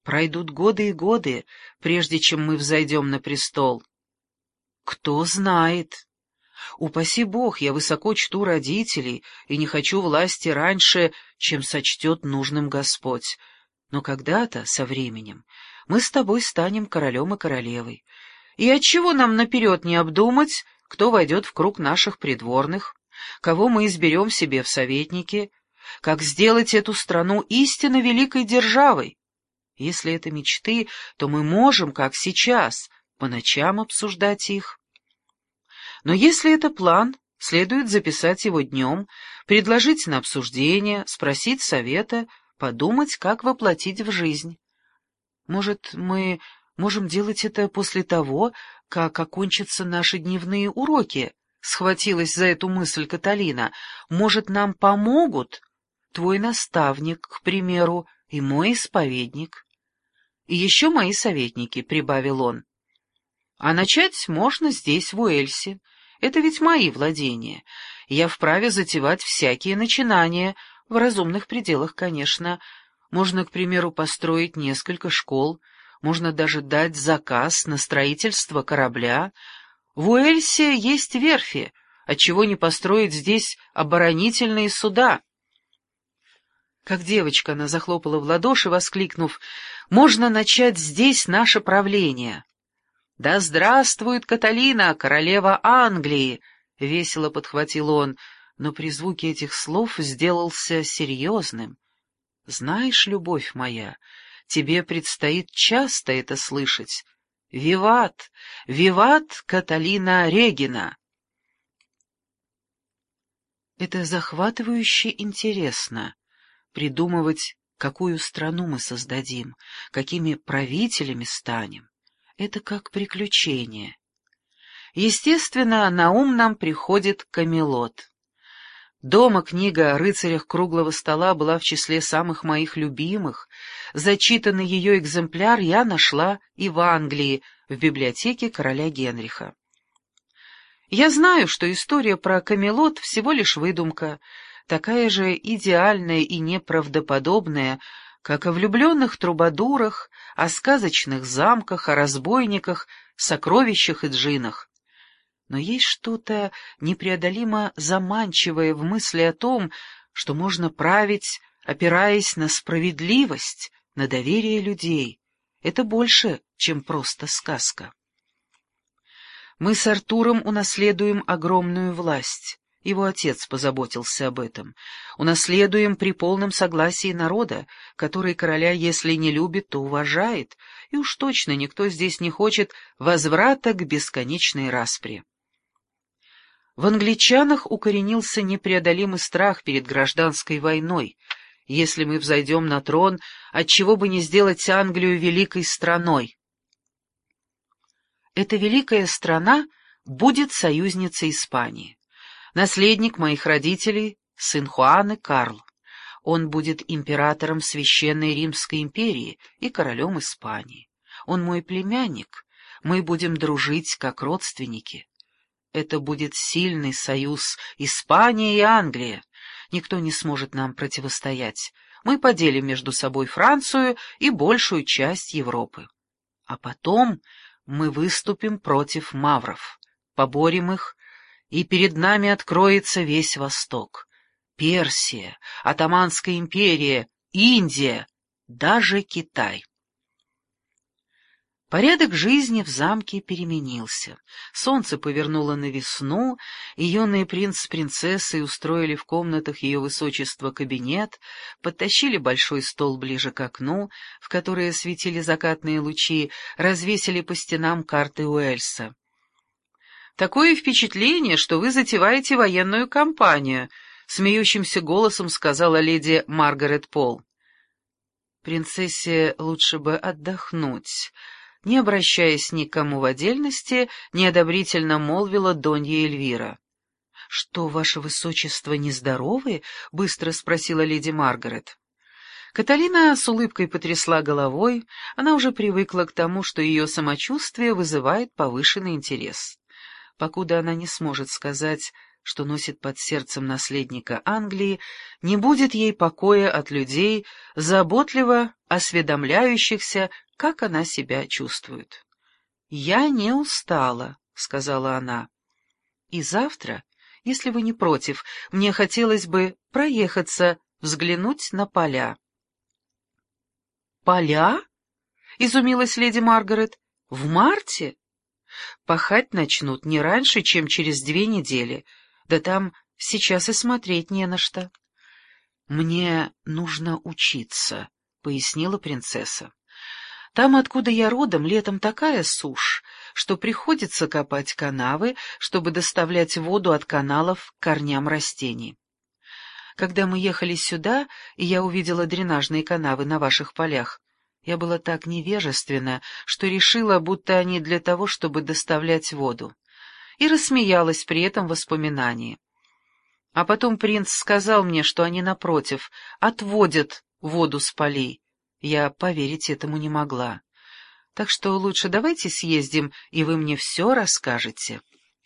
Пройдут годы и годы, прежде чем мы взойдем на престол. Кто знает. Упаси Бог, я высоко чту родителей и не хочу власти раньше, чем сочтет нужным Господь. Но когда-то, со временем, мы с тобой станем королем и королевой. И отчего нам наперед не обдумать, кто войдет в круг наших придворных, кого мы изберем себе в советники, как сделать эту страну истинно великой державой? Если это мечты, то мы можем, как сейчас, по ночам обсуждать их. Но если это план, следует записать его днем, предложить на обсуждение, спросить совета, подумать, как воплотить в жизнь. Может, мы можем делать это после того, как окончатся наши дневные уроки? Схватилась за эту мысль Каталина. Может, нам помогут? Твой наставник, к примеру, и мой исповедник. И еще мои советники, — прибавил он. А начать можно здесь, в Уэльсе. Это ведь мои владения. Я вправе затевать всякие начинания, в разумных пределах, конечно. Можно, к примеру, построить несколько школ, можно даже дать заказ на строительство корабля. В Уэльсе есть верфи, отчего не построить здесь оборонительные суда? Как девочка, она захлопала в ладоши, воскликнув: «Можно начать здесь наше правление!» «Да здравствует Каталина, королева Англии!» — весело подхватил он, но при звуке этих слов сделался серьезным. «Знаешь, любовь моя, тебе предстоит часто это слышать. Виват! Виват Каталина Регина!» Это захватывающе интересно — придумывать, какую страну мы создадим, какими правителями станем. Это как приключение. Естественно, на ум нам приходит Камелот. Дома книга о рыцарях круглого стола была в числе самых моих любимых. Зачитанный ее экземпляр я нашла и в Англии, в библиотеке короля Генриха. Я знаю, что история про Камелот всего лишь выдумка, такая же идеальная и неправдоподобная, как о влюбленных трубадурах, о сказочных замках, о разбойниках, сокровищах и джинах. Но есть что-то непреодолимо заманчивое в мысли о том, что можно править, опираясь на справедливость, на доверие людей. Это больше, чем просто сказка. Мы с Артуром унаследуем огромную власть. Его отец позаботился об этом. Унаследуем при полном согласии народа, который короля, если не любит, то уважает, и уж точно никто здесь не хочет возврата к бесконечной распри. В англичанах укоренился непреодолимый страх перед гражданской войной. Если мы взойдем на трон, отчего бы не сделать Англию великой страной? Эта великая страна будет союзницей Испании. Наследник моих родителей — сын Хуаны Карл. Он будет императором Священной Римской империи и королем Испании. Он мой племянник. Мы будем дружить как родственники. Это будет сильный союз Испания и Англия. Никто не сможет нам противостоять. Мы поделим между собой Францию и большую часть Европы. А потом мы выступим против мавров, поборем их, и перед нами откроется весь Восток. Персия, Отtomанская империя, Индия, даже Китай. Порядок жизни в замке переменился. Солнце повернуло на весну, и юный принц с принцессой устроили в комнатах ее высочества кабинет, подтащили большой стол ближе к окну, в которое светили закатные лучи, развесили по стенам карты Уэльса. «Такое впечатление, что вы затеваете военную кампанию», — смеющимся голосом сказала леди Маргарет Пол. «Принцессе лучше бы отдохнуть», — не обращаясь ни к кому в отдельности, неодобрительно молвила Донья Эльвира. «Что, ваше высочество, нездоровы?» — быстро спросила леди Маргарет. Каталина с улыбкой потрясла головой, она уже привыкла к тому, что ее самочувствие вызывает повышенный интерес. Покуда она не сможет сказать, что носит под сердцем наследника Англии, не будет ей покоя от людей, заботливо осведомляющихся, как она себя чувствует. «Я не устала», — сказала она. «И завтра, если вы не против, мне хотелось бы проехаться, взглянуть на поля». «Поля?» — изумилась леди Маргарет. «В марте? Пахать начнут не раньше, чем через 2 недели. Да там сейчас и смотреть не на что». «Мне нужно учиться», — пояснила принцесса. «Там, откуда я родом, летом такая сушь, что приходится копать канавы, чтобы доставлять воду от каналов к корням растений. Когда мы ехали сюда, и я увидела дренажные канавы на ваших полях, я была так невежественна, что решила, будто они для того, чтобы доставлять воду, и рассмеялась при этом воспоминании. А потом принц сказал мне, что они, напротив, отводят воду с полей. Я поверить этому не могла. Так что лучше давайте съездим, и вы мне все расскажете».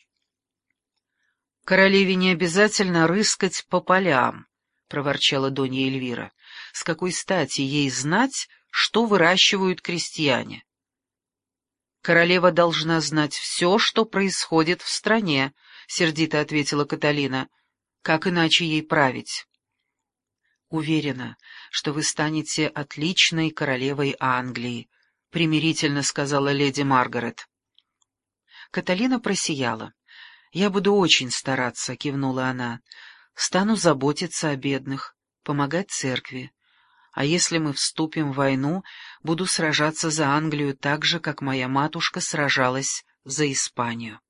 «Королеве не обязательно рыскать по полям», — проворчала Донья Эльвира. «С какой стати ей знать, что выращивают крестьяне?» «Королева должна знать все, что происходит в стране», — сердито ответила Каталина. «Как иначе ей править?» «Уверена, что вы станете отличной королевой Англии», — примирительно сказала леди Маргарет. Каталина просияла. «Я буду очень стараться», — кивнула она. «Стану заботиться о бедных, помогать церкви. А если мы вступим в войну, буду сражаться за Англию так же, как моя матушка сражалась за Испанию».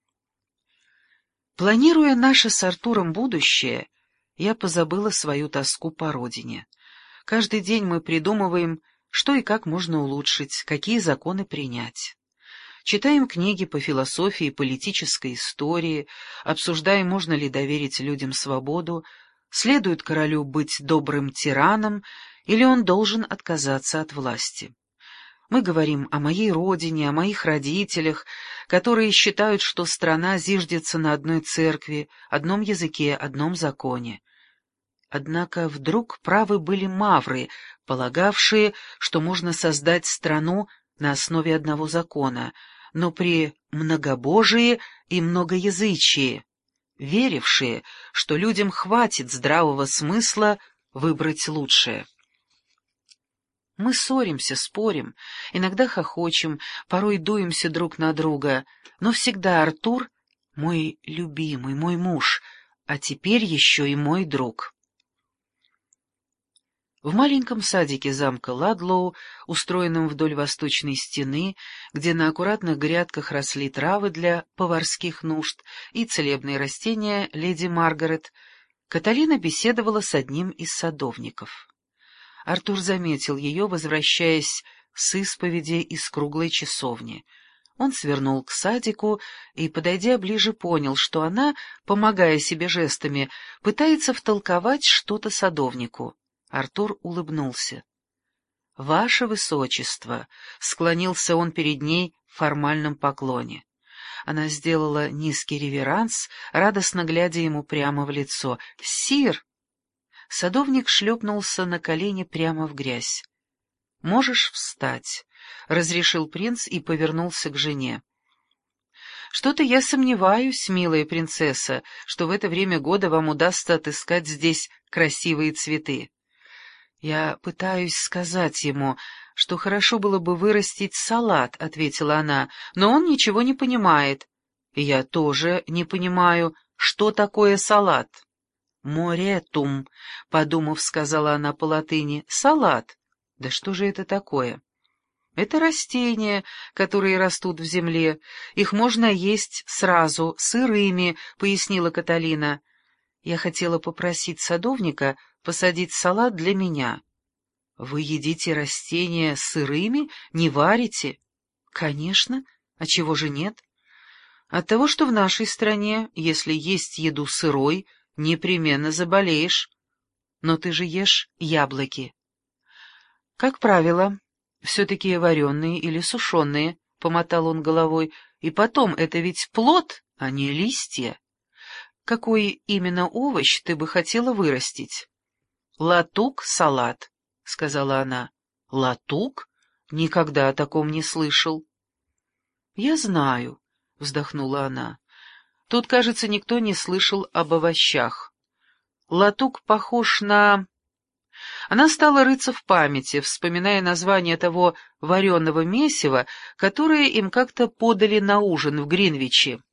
Планируя наше с Артуром будущее, я позабыла свою тоску по родине. Каждый день мы придумываем, что и как можно улучшить, какие законы принять. Читаем книги по философии и политической истории, обсуждаем, можно ли доверить людям свободу, следует королю быть добрым тираном, или он должен отказаться от власти. Мы говорим о моей родине, о моих родителях, которые считают, что страна зиждется на одной церкви, одном языке, одном законе. Однако вдруг правы были мавры, полагавшие, что можно создать страну на основе одного закона, но при многобожии и многоязычии, верившие, что людям хватит здравого смысла выбрать лучшее. Мы ссоримся, спорим, иногда хохочем, порой дуемся друг на друга, но всегда Артур — мой любимый, мой муж, а теперь еще и мой друг. В маленьком садике замка Ладлоу, устроенном вдоль восточной стены, где на аккуратных грядках росли травы для поварских нужд и целебные растения леди Маргарет, Каталина беседовала с одним из садовников. Артур заметил ее, возвращаясь с исповеди из круглой часовни. Он свернул к садику и, подойдя ближе, понял, что она, помогая себе жестами, пытается втолковать что-то садовнику. Артур улыбнулся. «Ваше Высочество!» — склонился он перед ней в формальном поклоне. Она сделала низкий реверанс, радостно глядя ему прямо в лицо. «Сир!» Садовник шлепнулся на колени прямо в грязь. «Можешь встать», — разрешил принц и повернулся к жене. «Что-то я сомневаюсь, милая принцесса, что в это время года вам удастся отыскать здесь красивые цветы. Я пытаюсь сказать ему, что хорошо было бы вырастить салат», — ответила она, — «но он ничего не понимает. И я тоже не понимаю, что такое салат». «Моретум», — подумав, сказала она по-латыни, — «салат». Да что же это такое? Это растения, которые растут в земле. Их можно есть сразу, сырыми, — пояснила Каталина. Я хотела попросить садовника посадить салат для меня. Вы едите растения сырыми, не варите? Конечно, а чего же нет? От того, что в нашей стране, если есть еду сырой, непременно заболеешь. Но ты же ешь яблоки. Как правило, все-таки вареные или сушеные, — помотал он головой, — и потом, это ведь плод, а не листья. какой именно овощ ты бы хотела вырастить?» «Латук-салат», — сказала она. «Латук? Никогда о таком не слышал». «Я знаю», — вздохнула она. «Тут, кажется, никто не слышал об овощах. Латук похож на...» Она стала рыться в памяти, вспоминая название того вареного месива, которое им как-то подали на ужин в Гринвиче.